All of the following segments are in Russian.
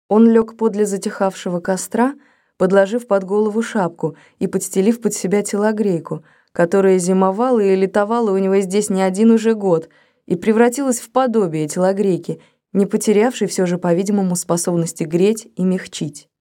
Он лег подле затихавшего костра, подложив под голову шапку и подстелив под себя телогрейку, которая зимовала и летовала у него здесь не один уже год и превратилась в подобие телогрейки, не потерявшей все же, по-видимому, способности греть и мягчить.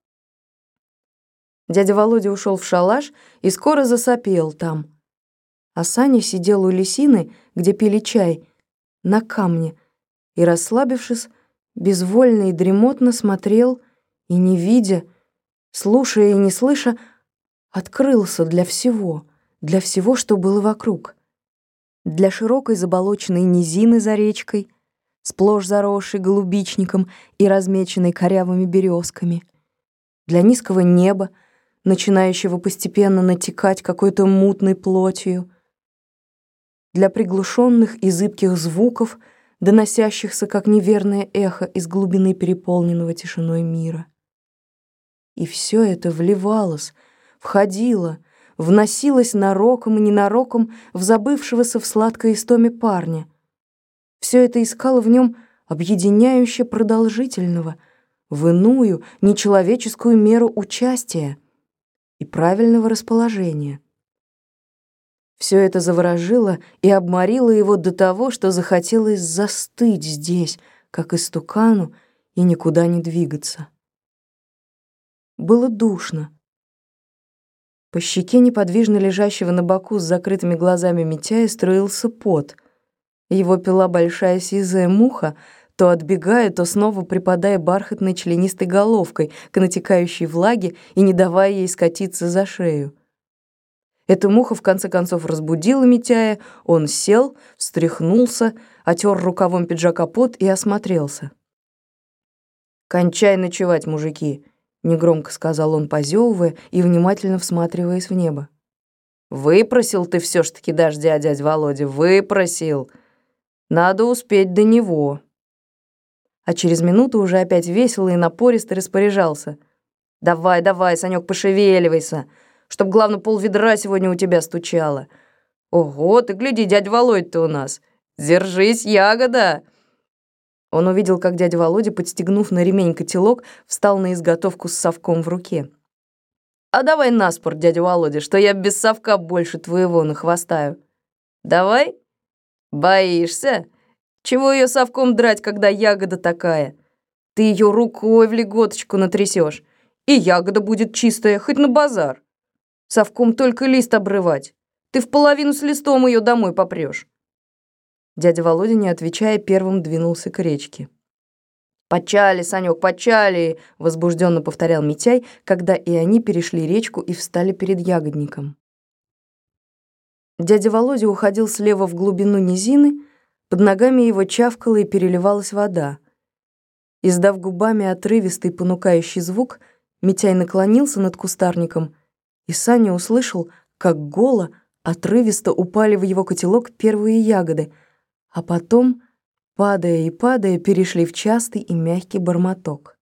Дядя Володя ушел в шалаш и скоро засопел там. А Саня сидел у лисины, где пили чай, на камне, и, расслабившись, безвольно и дремотно смотрел и, не видя, слушая и не слыша, открылся для всего, что было вокруг. Для широкой заболоченной низины за речкой, сплошь заросшей голубичником и размеченной корявыми березками, для низкого неба, начинающего постепенно натекать какой-то мутной плотью, для приглушенных и зыбких звуков, доносящихся как неверное эхо из глубины переполненного тишиной мира. И все это вливалось, входило, вносилось нароком и ненароком в забывшегося в сладкой истоме парня. Все это искало в нем объединяюще продолжительного, в иную, нечеловеческую меру участия и правильного расположения. Все это заворожило и обморило его до того, что захотелось застыть здесь, как истукану, и никуда не двигаться. Было душно. По щеке неподвижно лежащего на боку с закрытыми глазами Митяя струился пот. Его пила большая сизая муха, то отбегая, то снова припадая бархатной членистой головкой к натекающей влаге и не давая ей скатиться за шею. Эта муха в конце концов разбудила Митяя, он сел, встряхнулся, отер рукавом пиджака пот и осмотрелся. «Кончай ночевать, мужики», — негромко сказал он, позевывая и внимательно всматриваясь в небо. «Выпросил ты все ж таки дождя, дядя Володя, выпросил. Надо успеть до него». А через минуту уже опять весело и напористо распоряжался. «Давай, давай, Санёк, пошевеливайся, чтоб, главное, полведра сегодня у тебя стучало. Ого, ты гляди, дядя Володя-то у нас. Держись, ягода!» Он увидел, как дядя Володя, подстегнув на ремень котелок, встал на изготовку с совком в руке. «А давай наспор, дядя Володя, что я без совка больше твоего нахвастаю. Давай? Боишься? Чего ее совком драть, когда ягода такая? Ты ее рукой в леготочку натрясешь, и ягода будет чистая, хоть на базар. Совком только лист обрывать. Ты в половину с листом ее домой попрешь». Дядя Володя, не отвечая, первым двинулся к речке. «Почали, Санёк, почали!» — возбужденно повторял Митяй, когда и они перешли речку и встали перед ягодником. Дядя Володя уходил слева в глубину низины, под ногами его чавкала и переливалась вода. Издав губами отрывистый понукающий звук, Митяй наклонился над кустарником, и Саня услышал, как голо, отрывисто упали в его котелок первые ягоды, а потом, падая и падая, перешли в частый и мягкий бормоток.